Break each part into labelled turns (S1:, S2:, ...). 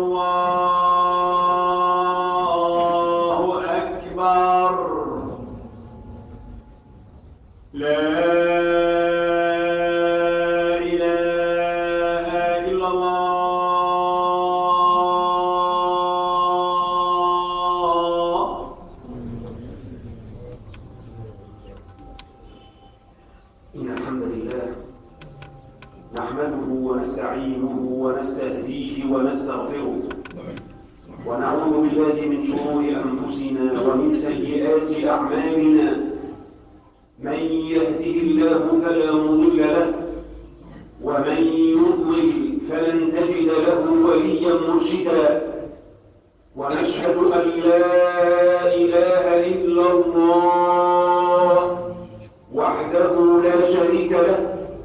S1: الله أكبر. لا إله إلا الله.
S2: إن الحمد لله نحمده ونستعينه ونستهديه ونستغفره، ونعوذ بالله من شرور أنفسنا ومن سيئات أعمالنا. من يهده الله فلا مضل له، ومن يضلل فلن تجد له وليا مرشدا. ونشهد أن لا إله إلا الله وحده لا شريك له،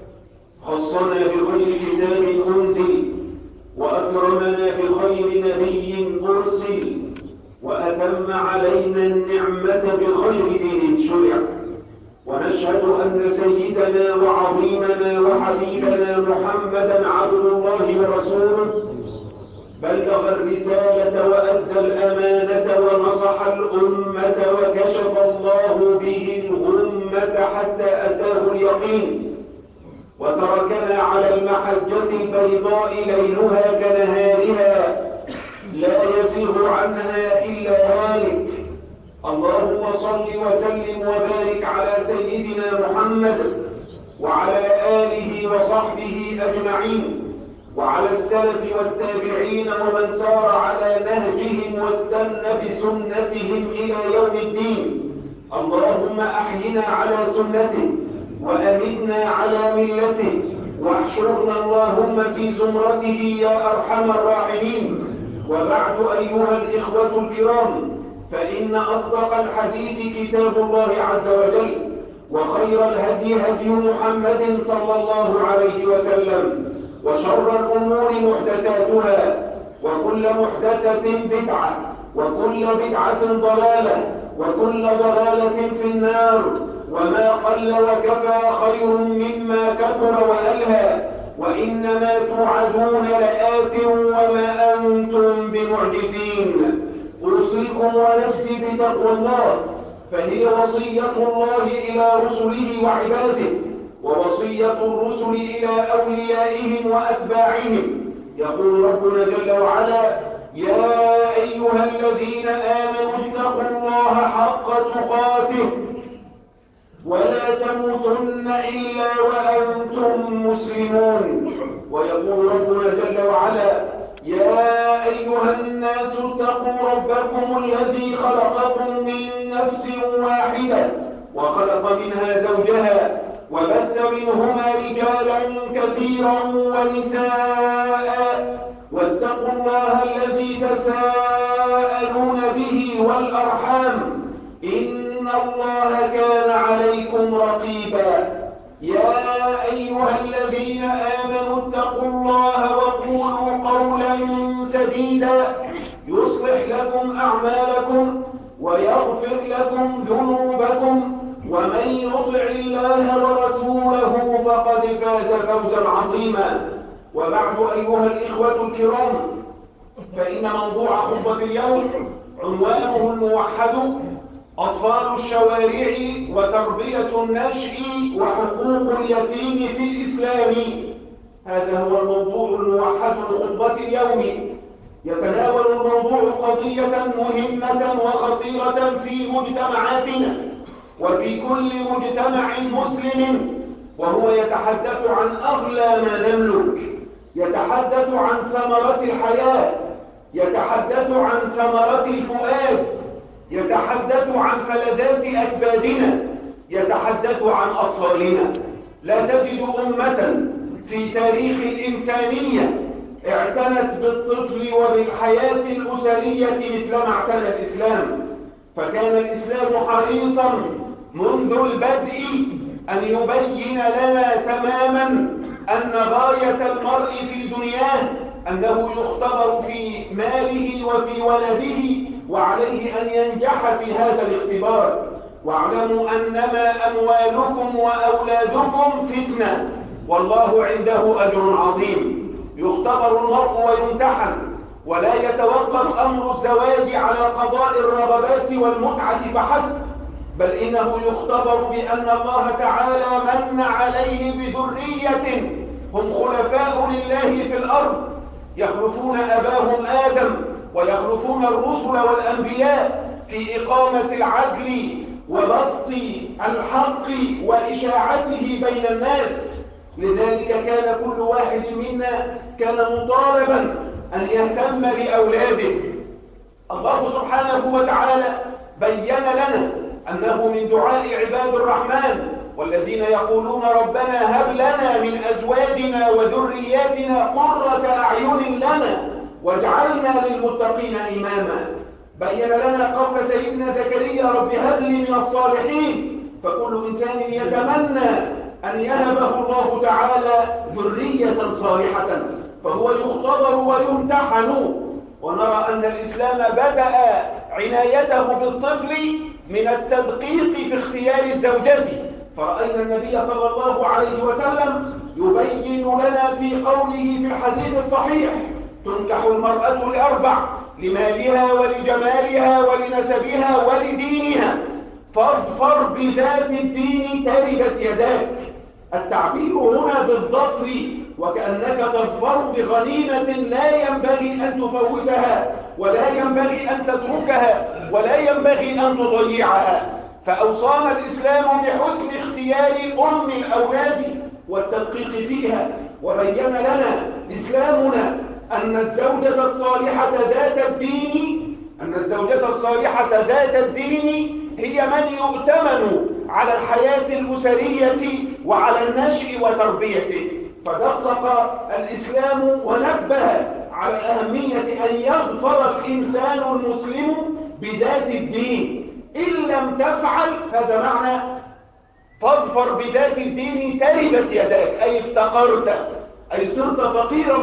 S2: خصنا بخير كتاب أنزل، وأكرمنا بخير نبي أرسل، وأتم علينا النعمة بخير دين شرع. ونشهد أن سيدنا وعظيمنا وحبيبنا محمدا عبد الله ورسوله، بلغ الرسالة وأدى الأمانة ونصح الأمة، وكشف الله به الغمة حتى أتاه اليقين، وتركنا على المحجة البيضاء ليلها كنهارها، لا يزيغ عنها إلا هالك. اللهم صل وسلم وبارك على سيدنا محمد وعلى آله وصحبه أجمعين، وعلى السلف والتابعين ومن سار على نهجهم واستنى بسنتهم إلى يوم الدين. اللهم أحينا على سنته وأمتنا على ملته، واحشرنا اللهم في زمرته يا أرحم الراحمين. وبعد أيها الإخوة الكرام، فإن أصدق الحديث كتاب الله عز وجل، وخير الهدي هدي محمد صلى الله عليه وسلم، وشر الأمور محدثاتها، وكل محدثة بدعة، وكل بدعة ضلالة، وكل ضلالة في النار. وما قل وكفى خير مما كثر وألهى، وإنما توعدون لآت وما أنتم بمعجزين. أوصيكم ونفسي بتقوى الله، فهي وصية الله إلى رسله وعباده، ووصية الرسل إلى أوليائهم وأتباعهم. يقول ربنا جل وعلا: يا أيها الذين آمنوا اتقوا الله حق تقاته ولا تموتن إلا وأنتم مسلمون. ويقول ربنا جل وعلا: يا أيها الناس اتقوا ربكم الذي خلقكم من نفس واحدة وخلق منها زوجها وبث منهما رجالا كثيرا ونساء، واتقوا الله الذي تساءلون به والأرحام، إن الله كان عليكم رقيبا. يا أيها الذين آمنوا اتقوا الله وقولوا قولا سديدا يصلح لكم أعمالكم ويغفر لكم ذنوبكم، ومن يطع الله ورسوله فقد فاز فوزا عظيما. وبعد أيها الإخوة الكرام، فإن موضوع خطبة اليوم عنوانه الموحد: أطفال الشوارع وتربية النشء وحقوق اليتيم في الإسلام. هذا هو الموضوع الموحد لخطبة اليوم. يتناول الموضوع قضية مهمة وخطيرة في مجتمعاتنا وفي كل مجتمع مسلم، وهو يتحدث عن أغلى ما نملك، يتحدث عن ثمرة الحياة، يتحدث عن ثمرة الفؤاد، يتحدث عن فلذات أكبادنا، يتحدث عن أطفالنا. لا تجد أمة في تاريخ الإنسانية اعتنت بالطفل وبالحياة الأسرية مثل ما اعتنى الإسلام. فكان الإسلام حريصا منذ البدء أن يبين لنا تماما أن غاية المرء في دنياه أنه يختبر في ماله وفي ولده، وعليه أن ينجح في هذا الاختبار. واعلموا أنما أموالكم وأولادكم فتنة، والله عنده أجر عظيم. يختبر المرء ويمتحن، ولا يتوقف أمر الزواج على قضاء الرغبات والمتعة فحسب، بل إنه يختبر بأن الله تعالى من عليه بذرية هم خلفاء لله في الأرض، يخلفون أباهم آدم ويخلفون الرسل والأنبياء في إقامة العدل وبسط الحق وإشاعته بين الناس. لذلك كان كل واحد منا كان مطالبا أن يهتم بأولاده. الله سبحانه وتعالى بين لنا أنه من دعاء عباد الرحمن والذين يقولون ربنا هب لنا من أزواجنا وذرياتنا قرة أعين لنا واجعلنا للمتقين إماما. بين لنا قول سيدنا زكريا رب هب لي من الصالحين، فكل إنسان يتمنى أن يهبه الله تعالى ذرية صالحة، فهو يختبر ويمتحن. ونرى أن الإسلام بدأ عنايته بالطفل من التدقيق في اختيار الزوجة، فرأينا النبي صلى الله عليه وسلم يبين لنا في قوله في الحديث الصحيح تنكح المرأة لأربع: لمالها ولجمالها ولنسبها ولدينها، فاظفر بذات الدين تربت يداك. التعبير هنا بالظفر وكأنك تظفر بغنيمة لا ينبغي أن تفوتها ولا ينبغي أن تتركها ولا ينبغي أن تضيعها. فأوصانا الإسلام بحسن اختيار أم الأولاد والتدقيق فيها، وبين لنا إسلامنا أن الزوجة الصالحة ذات الدين هي من يؤتمن على الحياة الأسرية وعلى النشء وتربيته. فدقق الإسلام ونبه على أهمية أن يظفر الإنسان المسلم بذات الدين. إن لم تفعل، هذا معنى فاظفر بذات الدين تربت يداك، أي افتقرت، أي صرت فقيرا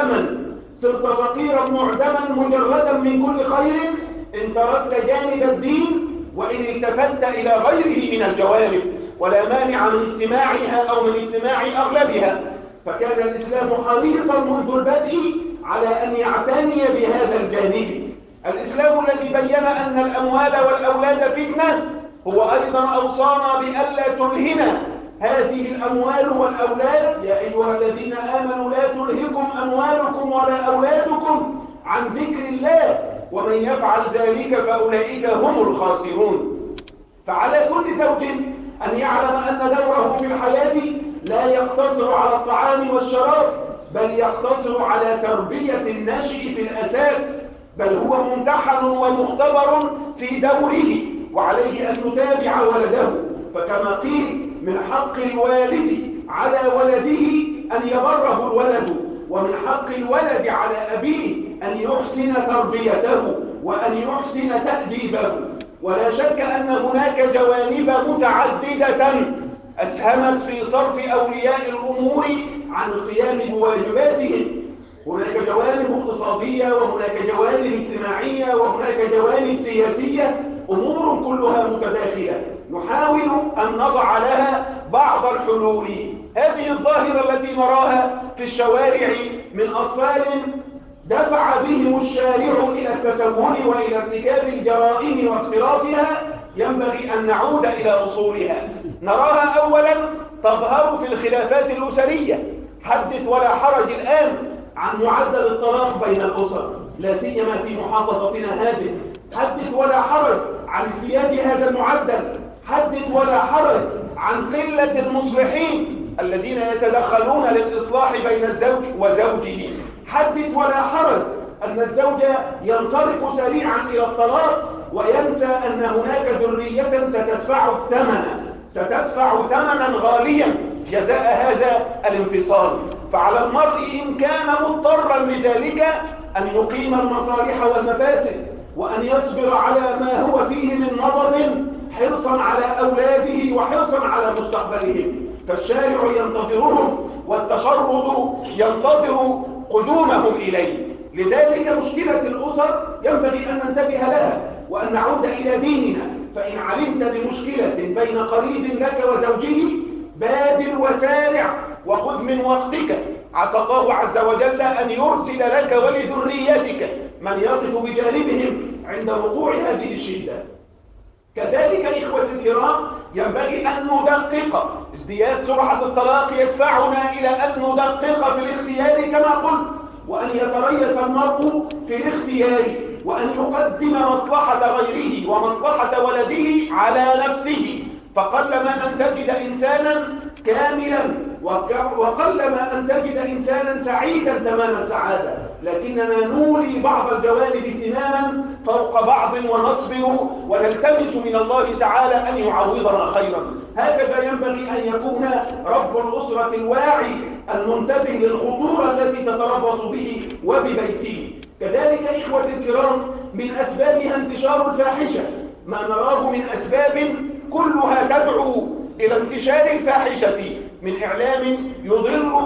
S2: معدما مجردا من كل خير إن تركت جانب الدين وإن التفت إلى غيره من الجوانب، ولا مانع من اجتماعها أو من اجتماع أغلبها. فكان الإسلام حريصا منذ البدء على أن يعتني بهذا الجانب. الإسلام الذي بين أن الأموال والأولاد فتنة هو أيضا أوصانا بألا تلهنا هذه الأموال والأولاد. يا أيها الذين آمنوا لا تلهكم أموالكم ولا أولادكم عن ذكر الله ومن يفعل ذلك فأولئك هم الخاسرون. فعلى كل زوج أن يعلم أن دوره في الحياة لا يقتصر على الطعام والشراب، بل يقتصر على تربية النشء في الأساس، بل هو ممتحن ومختبر في دوره، وعليه أن يتابع ولده. فكما قيل من حق الوالد على ولده أن يبره الولد، ومن حق الولد على أبيه أن يحسن تربيته وأن يحسن تأديبه. ولا شك أن هناك جوانب متعددة أسهمت في صرف أولياء الأمور عن القيام بواجباتهم. هناك جوانب اقتصادية وهناك جوانب اجتماعية وهناك جوانب سياسية، أمور كلها متداخلة نحاول أن نضع لها بعض الحلول. هذه الظاهرة التي نراها في الشوارع من أطفال دفع بهم الشارع إلى التسول وإلى ارتكاب الجرائم واقترافها، ينبغي أن نعود إلى أصولها. نراها أولا تظهر في الخلافات الأسرية. حدث ولا حرج الآن عن معدل الطلاق بين الأسر، لا سيما في محافظتنا هذه. حدث ولا حرج عن ازدياد هذا المعدل. حدث ولا حرج عن قلة المصلحين الذين يتدخلون للإصلاح بين الزوج وزوجه. حدث ولا حرج أن الزوج ينصرف سريعا إلى الطلاق وينسى أن هناك ذرية ستدفع ثمنا غاليا جزاء هذا الانفصال. فعلى المرء إن كان مضطرا لذلك أن يقيم المصالح والمفاسد، وأن يصبر على ما هو فيه من نظر حرصا على أولاده وحرصا على مستقبلهم. فالشارع ينتظرهم والتشرد ينتظر قدومهم إليه. لذلك مشكلة الأسر ينبغي أن ننتبه لها وأن نعود إلى ديننا. فإن علمت بمشكلة بين قريب لك وزوجه بادر وسارع وخذ من وقتك، عسى الله عز وجل أن يرسل لك ولذريتك من يقف بجانبهم عند وقوع هذه الشدة. كذلك إخوة الكرام ينبغي أن ندقق. ازدياد سرعة الطلاق يدفعنا إلى أن ندقق في الاختيار كما قلت، وأن يتريث المرء في الاختيار، وأن يقدم مصلحة غيره ومصلحة ولده على نفسه. فقلما أن تجد إنسانا كاملا، وقلما أن تجد إنسانا سعيدا تمام السعادة، لكننا نولي بعض الجوانب اهتماما فوق بعض ونصبر ونلتمس من الله تعالى أن يعوضنا خيرا. هكذا ينبغي أن يكون رب الأسرة الواعي المنتبه للخطورة التي تتربص به وببيته. كذلك إخوة الكرام من أسبابها انتشار الفاحشة، ما نراه من أسباب كلها تدعو إلى انتشار الفاحشة، من إعلام يضر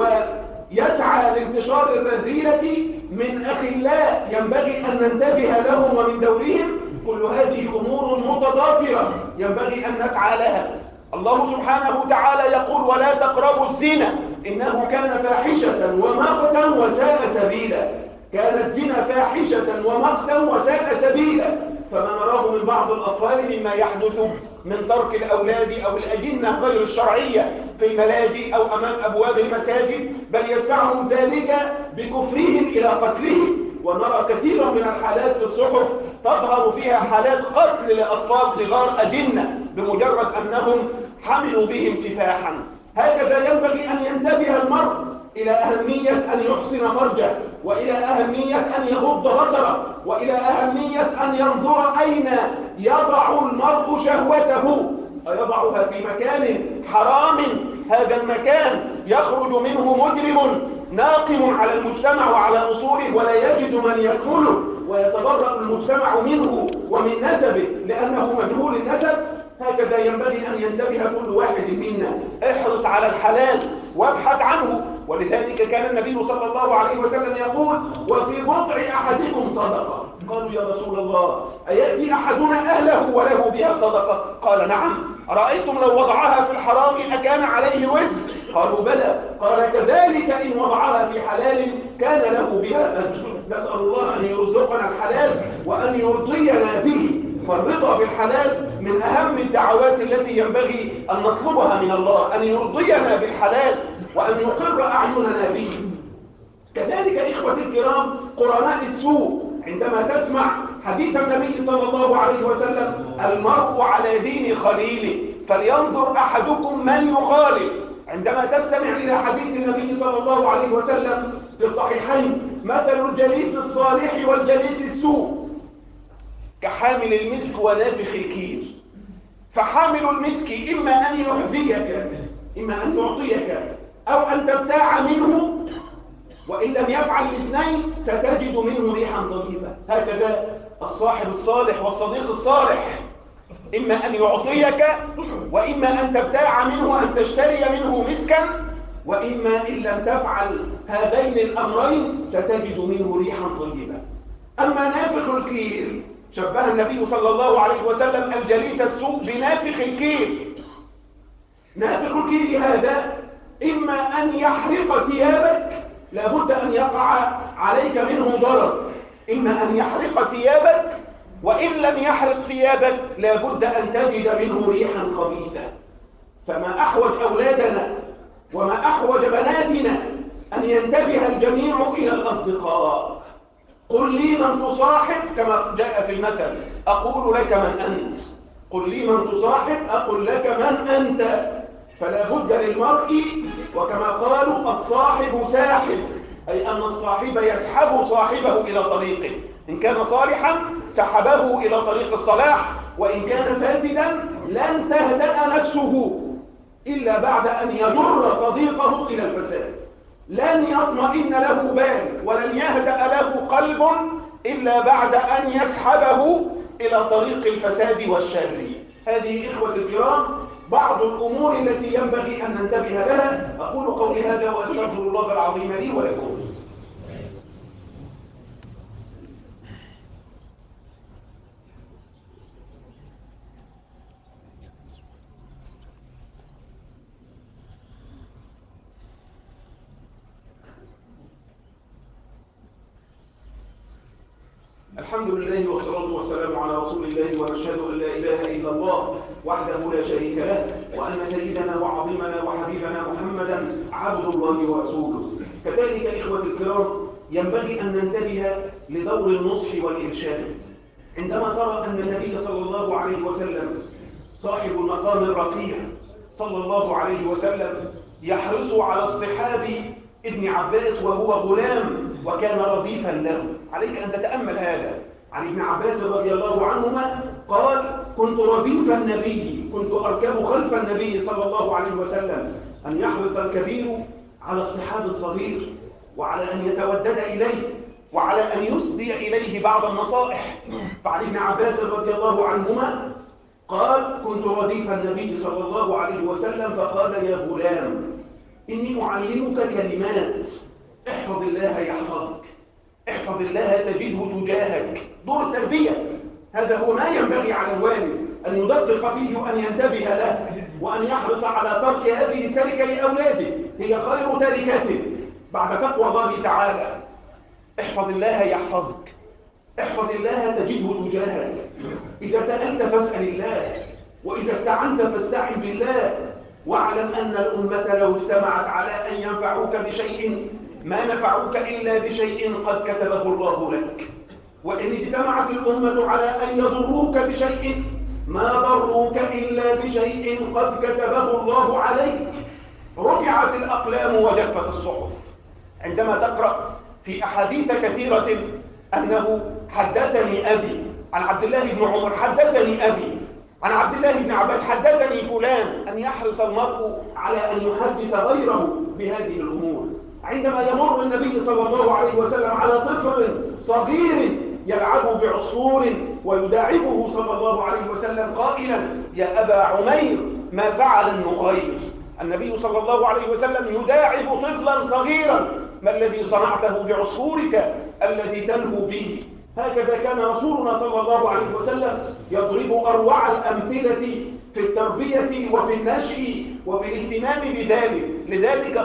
S2: ويسعى لانتشار الرذيلة، من أخلاء ينبغي أن ننتبه لهم ومن دورهم. كل هذه أمور متضافرة ينبغي أن نسعى لها. الله سبحانه وتعالى يقول: ولا تقربوا الزنا إنه كان فاحشة ومقتا وساء سبيلا. كان الزنا فاحشة ومقتا وساء سبيلا. فما نراه من بعض الأطفال مما يحدث من ترك الأولاد أو الأجنة غير الشرعية في الملاجئ أو أمام أبواب المساجد، بل يدفعهم ذلك بكفرهم إلى قتلهم. ونرى كثيرا من الحالات في الصحف تظهر فيها حالات قتل لأطفال صغار أجنة بمجرد أنهم حملوا بهم سفاحا. هكذا ينبغي أن ينتبه المرء إلى أهمية أن يحسن فرجه، وإلى أهمية أن يغض بصره، وإلى أهمية أن ينظر أين يضع المرء شهوته. أيضعها في مكان حرام؟ هذا المكان يخرج منه مجرم ناقم على المجتمع وعلى أصوله ولا يجد من يدخله، ويتبرأ المجتمع منه ومن نسبه لأنه مجهول النسب. هكذا ينبغي أن ينتبه كل واحد منا. احرص على الحلال وابحث عنه. ولذلك كان النبي صلى الله عليه وسلم يقول: وفي بضع أحدكم صدقة. قالوا: يا رسول الله، أيأتي أحدنا أهله وله بها صدقة؟ قال: نعم. أرأيتم لو وضعها في الحرام أكان عليه وزر؟ قالوا: بلى. قال: كذلك إن وضعها في حلال كان له بها أجر. نسأل الله أن يرزقنا الحلال وأن يرضينا به. فالرضا بالحلال من أهم الدعوات التي ينبغي أن نطلبها من الله، أن يرضينا بالحلال وأن يقر أعيننا به. كذلك إخوة الكرام قرناء السوء. عندما تسمع حديث النبي صلى الله عليه وسلم: المرء على دين خليله فلينظر أحدكم من يخالف. عندما تستمع إلى حديث النبي صلى الله عليه وسلم في الصحيحين: مثل الجليس الصالح والجليس السوء كحامل المسك ونافخ الكير. فحامل المسك إما أن يحذيك، إما أن يعطيك، أو أن تبتاع منه، وإن لم يفعل الاثنين ستجد منه ريحا طيبة. هكذا الصاحب الصالح والصديق الصالح، إما أن يعطيك، وإما أن تبتاع منه، أن تشتري منه مسكا، وإما إن لم تفعل هذين الأمرين ستجد منه ريحا طيبة. أما نافخ الكير شبه النبي صلى الله عليه وسلم الجليس السوء بنافخ الكير. نافخ الكير هذا إما أن يحرق ثيابك، لابد أن يقع عليك منه ضرر. إما أن يحرق ثيابك، وإن لم يحرق ثيابك لابد أن تجد منه ريحا خبيثة. فما أحوج أولادنا وما أحوج بناتنا أن ينتبه الجميع إلى الأصدقاء. قل لي من تصاحب، كما جاء في المثل: أقول لك من أنت. قل لي من تصاحب أقول لك من أنت. فلا بد للمرء، وكما قالوا: الصاحب ساحب، أي أن الصاحب يسحب صاحبه إلى طريقه. إن كان صالحا سحبه إلى طريق الصلاح، وإن كان فاسدا لن تهدأ نفسه إلا بعد أن يجر صديقه إلى الفساد. لن يطمئن له بال ولن يهدأ له قلب إلا بعد أن يسحبه إلى طريق الفساد والشر. هذه إخوة الكرام بعض الأمور التي ينبغي أن ننتبه لها. أقول قولي هذا وأستغفر الله العظيم لي ولكم. الحمد لله والصلاة والسلام على رسول الله، ونشهد أن لا إله إلا الله وحده لا شريك له، وأن سيدنا وعظيمنا وحبيبنا محمدا عبد الله ورسوله. كذلك إخوة الكرام ينبغي أن ننتبه لدور النصح والإرشاد. عندما ترى أن النبي صلى الله عليه وسلم صاحب المقام الرفيع صلى الله عليه وسلم يحرص على اصطحاب ابن عباس وهو غلام وكان رديفا له، عليك أن تتأمل هذا. عن ابن عباس رضي الله عنهما قال: كنت رديف النبي، كنت أركب خلف النبي صلى الله عليه وسلم، أن يحرص الكبير على اصطحاب الصغير، وعلى أن يتودد إليه، وعلى أن يسدي إليه بعض النصائح. فعن ابن عباس رضي الله عنهما قال: كنت رديف النبي صلى الله عليه وسلم فقال: يا غلام إني أعلمك كلمات، احفظ الله يحفظك، احفظ الله تجده تجاهك. دور التربية هذا هو ما ينبغي على الوالد أن يدقق فيه وأن ينتبه له، وأن يحرص على ترك هذه التركة لأولاده، هي خير تركته بعد تقوى الله تعالى. احفظ الله يحفظك، احفظ الله تجده تجاهك. إذا سألت فاسأل الله، وإذا استعنت فاستعن بالله. واعلم أن الأمة لو اجتمعت على أن ينفعوك بشيء ما نفعوك إلا بشيء قد كتبه الله لك، وإن اجتمعت الأمة على أن يضروك بشيء ما ضروك إلا بشيء قد كتبه الله عليك. رفعت الأقلام وجفت الصحف. عندما تقرأ في أحاديث كثيرة أنه حدثني أبي عن عبد الله بن عمر، حدثني أبي عن عبد الله بن عباس، حدثني فلان، أن يحرص المرء على أن يحدث غيره بهذه الأمور. عندما يمر النبي صلى الله عليه وسلم على طفل صغير يلعب بعصفور ويداعبه صلى الله عليه وسلم قائلا: يا أبا عمير ما فعل النغير. النبي صلى الله عليه وسلم يداعب طفلا صغيرا: ما الذي صنعته بعصفورك الذي تلهو به؟ هكذا كان رسولنا صلى الله عليه وسلم يضرب أروع الأمثلة في التربية وفي النشء وفي الاهتمام بذلك. لذلك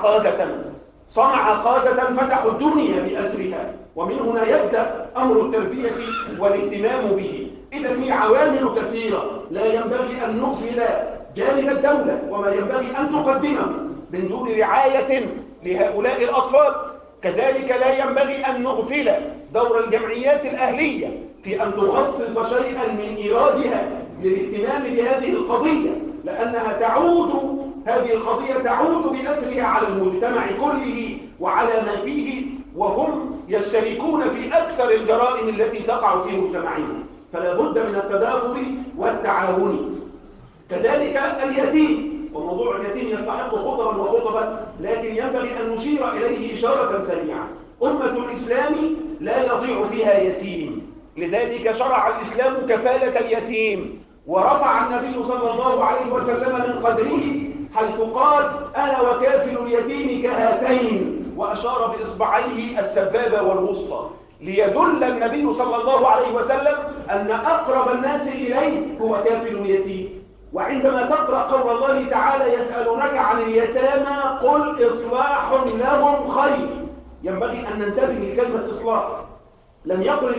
S2: صنع قادة فتحوا الدنيا بأسرها، ومن هنا يبدأ أمر التربية والاهتمام به. إذا هي عوامل كثيرة لا ينبغي أن نغفل جانب الدولة وما ينبغي أن تقدمه من دون رعاية لهؤلاء الأطفال. كذلك لا ينبغي أن نغفل دور الجمعيات الأهلية في أن تخصص شيئا من إيرادها للاهتمام بهذه القضية، لأنها هذه القضية تعود بأسرها على المجتمع كله وعلى ما فيه، وهم يشتركون في أكثر الجرائم التي تقع في مجتمعهم. فلا بد من التدافر والتعاون. كذلك اليتيم، وموضوع اليتيم يستحق خطبا لكن ينبغي أن نشير إليه إشارة سريعة. أمة الإسلام لا يضيع فيها يتيم، لذلك شرع الإسلام كفالة اليتيم، ورفع النبي صلى الله عليه وسلم من قدره حيث قال: أنا وكافل اليتيم كهاتين، وأشار بإصبعيه السبابة والوسطى، ليدل النبي صلى الله عليه وسلم أن أقرب الناس إليه هو كافل اليتيم. وعندما تقرأ قول الله تعالى: يسألونك عن اليتامى قل إصلاح لهم خير، ينبغي أن ننتبه لكلمة إصلاح. لم يقل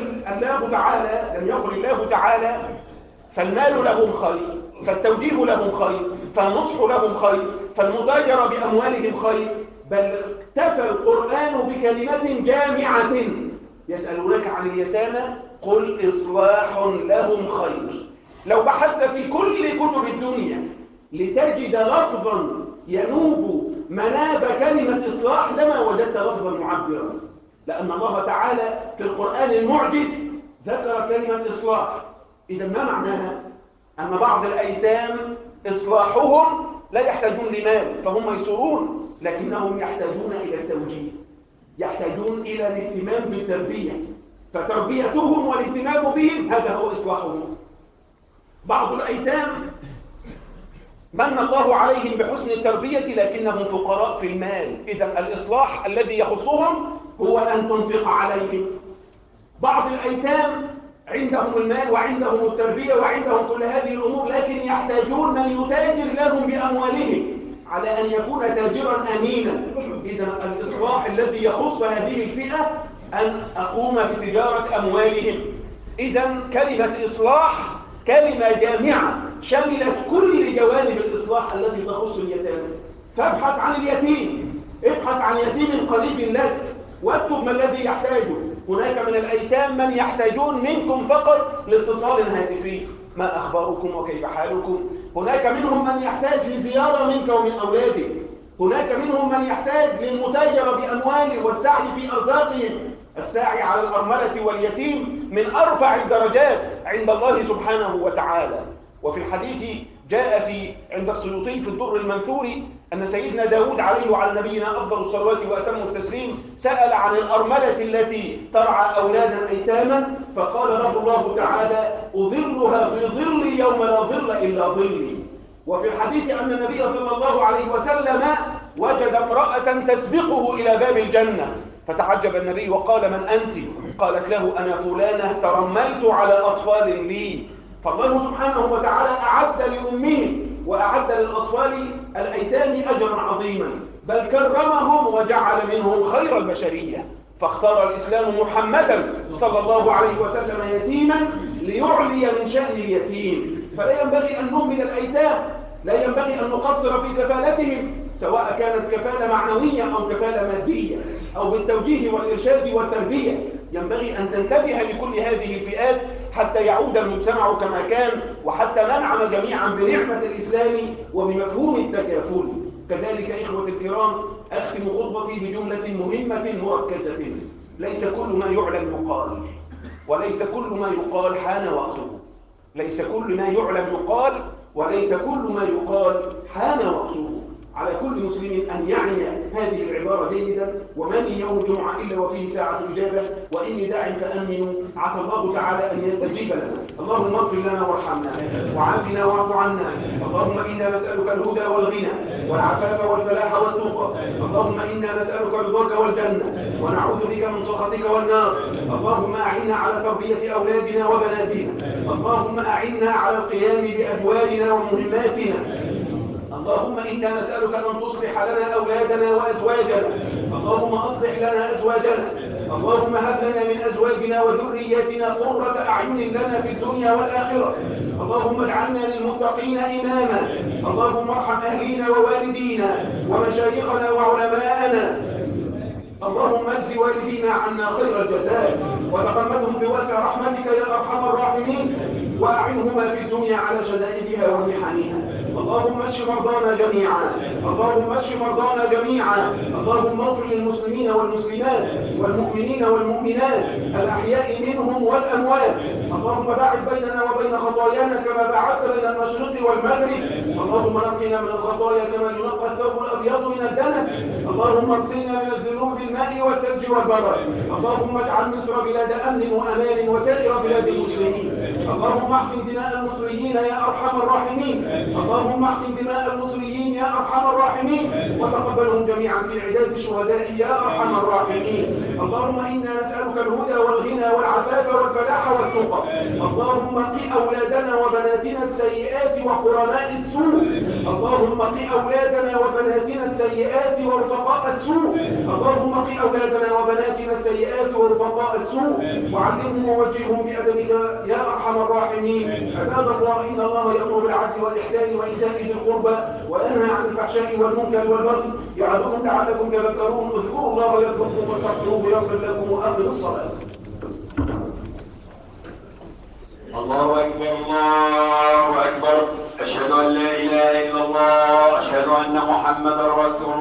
S2: الله تعالى فالمال لهم خير، فالتوجيه لهم خير، فالنصح لهم خير، فالمتاجرة بأموالهم خير، بل اكتفى القرآن بكلمة جامعة: يسألونك عن اليتامى قل إصلاح لهم خير. لو بحثت في كل كتب الدنيا لتجد لفظا ينوب مناب كلمة إصلاح لما وجدت لفظا معبرا، لأن الله تعالى في القرآن المعجز ذكر كلمة إصلاح. إذا ما معناها؟ أن بعض الأيتام إصلاحهم لا يحتاجون لمال فهم ميسورون، لكنهم يحتاجون إلى التوجيه، يحتاجون إلى الاهتمام بالتربية، فتربيتهم والاهتمام بهم هذا هو إصلاحهم. بعض الأيتام من الله عليهم بحسن التربية لكنهم فقراء في المال، إذا الإصلاح الذي يخصهم هو أن تنفق عليهم. بعض الأيتام عندهم المال وعندهم التربية وعندهم كل هذه الأمور، لكن يحتاجون من يتاجر لهم بأموالهم على أن يكون تاجرا أمينا. إذا الإصلاح الذي يخص هذه الفئة أن أقوم بتجارة أموالهم. إذا كلمة إصلاح كلمة جامعة شملت كل جوانب الإصلاح التي تخص اليتامى. فابحث عن اليتيم، ابحث عن يتيم قريب لك واكتب ما الذي يحتاجه. هناك من الأيتام من يحتاجون منكم فقط لاتصال هاتفي، ما أخباركم وكيف حالكم. هناك منهم من يحتاج لزيارة منك ومن أولادك. هناك منهم من يحتاج للمتاجرة بأمواله والسعي في أرزاقهم. السعي على الأرملة واليتيم من أرفع الدرجات عند الله سبحانه وتعالى. وفي الحديث جاء عند السيوطي في الدر المنثور أن سيدنا داود عليه وعلى نبينا أفضل الصلوات وأتم التسليم سأل عن الأرملة التي ترعى أولادا أيتاما، فقال له الله تعالى: أظلها في ظلي يوم لا ظل إلا ظلي. وفي الحديث أن النبي صلى الله عليه وسلم وجد امرأة تسبقه إلى باب الجنة، فتعجب النبي وقال: من أنت؟ قالت له: أنا فلانة ترملت على أطفال لي. فالله سبحانه وتعالى أعد لأمهم وأعد للأطفال الأيتام أجرا عظيما، بل كرمهم وجعل منهم خير البشرية. فاختار الإسلام محمدا صلى الله عليه وسلم يتيما ليعلي من شأن اليتيم. فلا ينبغي أن نهمل الأيتام، لا ينبغي أن نقصر في كفالتهم، سواء كانت كفالة معنوية أو كفالة مادية أو بالتوجيه والإرشاد والتربية. ينبغي أن تنتبه لكل هذه الفئات حتى يعود المجتمع كما كان، وحتى ننعم جميعا بنعمة الإسلام وبمفهوم التكافل. كذلك إخوة الكرام، أختم خطبتي بجملة مهمة مركزة: ليس كل ما يعلم يقال، وليس كل ما يقال حان وقته. ليس كل ما يعلم يقال، وليس كل ما يقال حان وقته. على كل مسلم أن يعني هذه العبارة جيدا: وما من يوم الجمعة إلا وفيه ساعة إجابة، وإني داع فأمنوا، عسى الله تعالى أن يستجيب لنا. اللهم اغفر لنا وارحمنا وعافنا واعف عنا. اللهم إنا نسألك الهدى والغنى والعفاف والفلاح والتقى. اللهم إنا نسألك رضاك والجنة ونعوذ بك من سخطك والنار. اللهم أعنا على تربية أولادنا وبناتنا. اللهم أعنا على القيام بأدوارنا ومهماتنا. اللهم إنا نسألك أن تصلح لنا أولادنا وأزواجنا. اللهم أصلح لنا أزواجنا. اللهم هب لنا من أزواجنا وذرياتنا قرة أعين لنا في الدنيا والآخرة. اللهم اجعلنا للمتقين إماما. اللهم ارحم أهلينا ووالدينا ومشايخنا وعلماءنا. اللهم اجز والدينا عنا خير الجزاء وتغمدهم بواسع رحمتك يا أرحم الراحمين، وأعنهما في الدنيا على شدائدها ومحنها. اللهم اشف مرضانا جميعا. اللهم اشف مرضانا جميعا. اللهم اغفر للمسلمين والمسلمات والمؤمنين والمؤمنات الأحياء منهم والأموات. اللهم باعد بيننا وبين خطايانا كما باعدت بين المشرق والمغرب. اللهم نقنا من الخطايا كما ينقى الثوب الأبيض من الدنس. اللهم اغسلنا من الذنوب بالماء والثلج والبرد. اللهم اجعل مصر بلاد أمن وأمان وسائر بلاد المسلمين. اللهم احقن دماء المصريين يا أرحم الراحمين. اللهم احقن دماء المصريين يا أرحم الراحمين، وتقبلهم جميعا في عداد الشهداء يا أرحم الراحمين. اللهم إنا نسألك الهدى والغنى والعفاف والفلاح والتقى. اللهم قِ أولادنا وبناتنا السيئات وقرناء السوء. اللهم قِ أولادنا وبناتنا السيئات ورفقاء السوء. اللهم قِ أولادنا وبناتنا السيئات ورفقاء السوء، وعلمهم ووجههم بأدبك يا أرحم الراحمين. عباد الله، إن الله يأمر بالعدل والإحسان وإيتاء ذي القربى وينهى عن الفحشاء والمنكر والبغي يعظكم لعلكم تذكرون. اذكروا الله يذكركم واستغفروه يغفر لكم وأقيموا الصلاة.
S1: الله أكبر الله أكبر. أشهد أن لا إله إلا الله، أشهد أن محمدا رسول الله.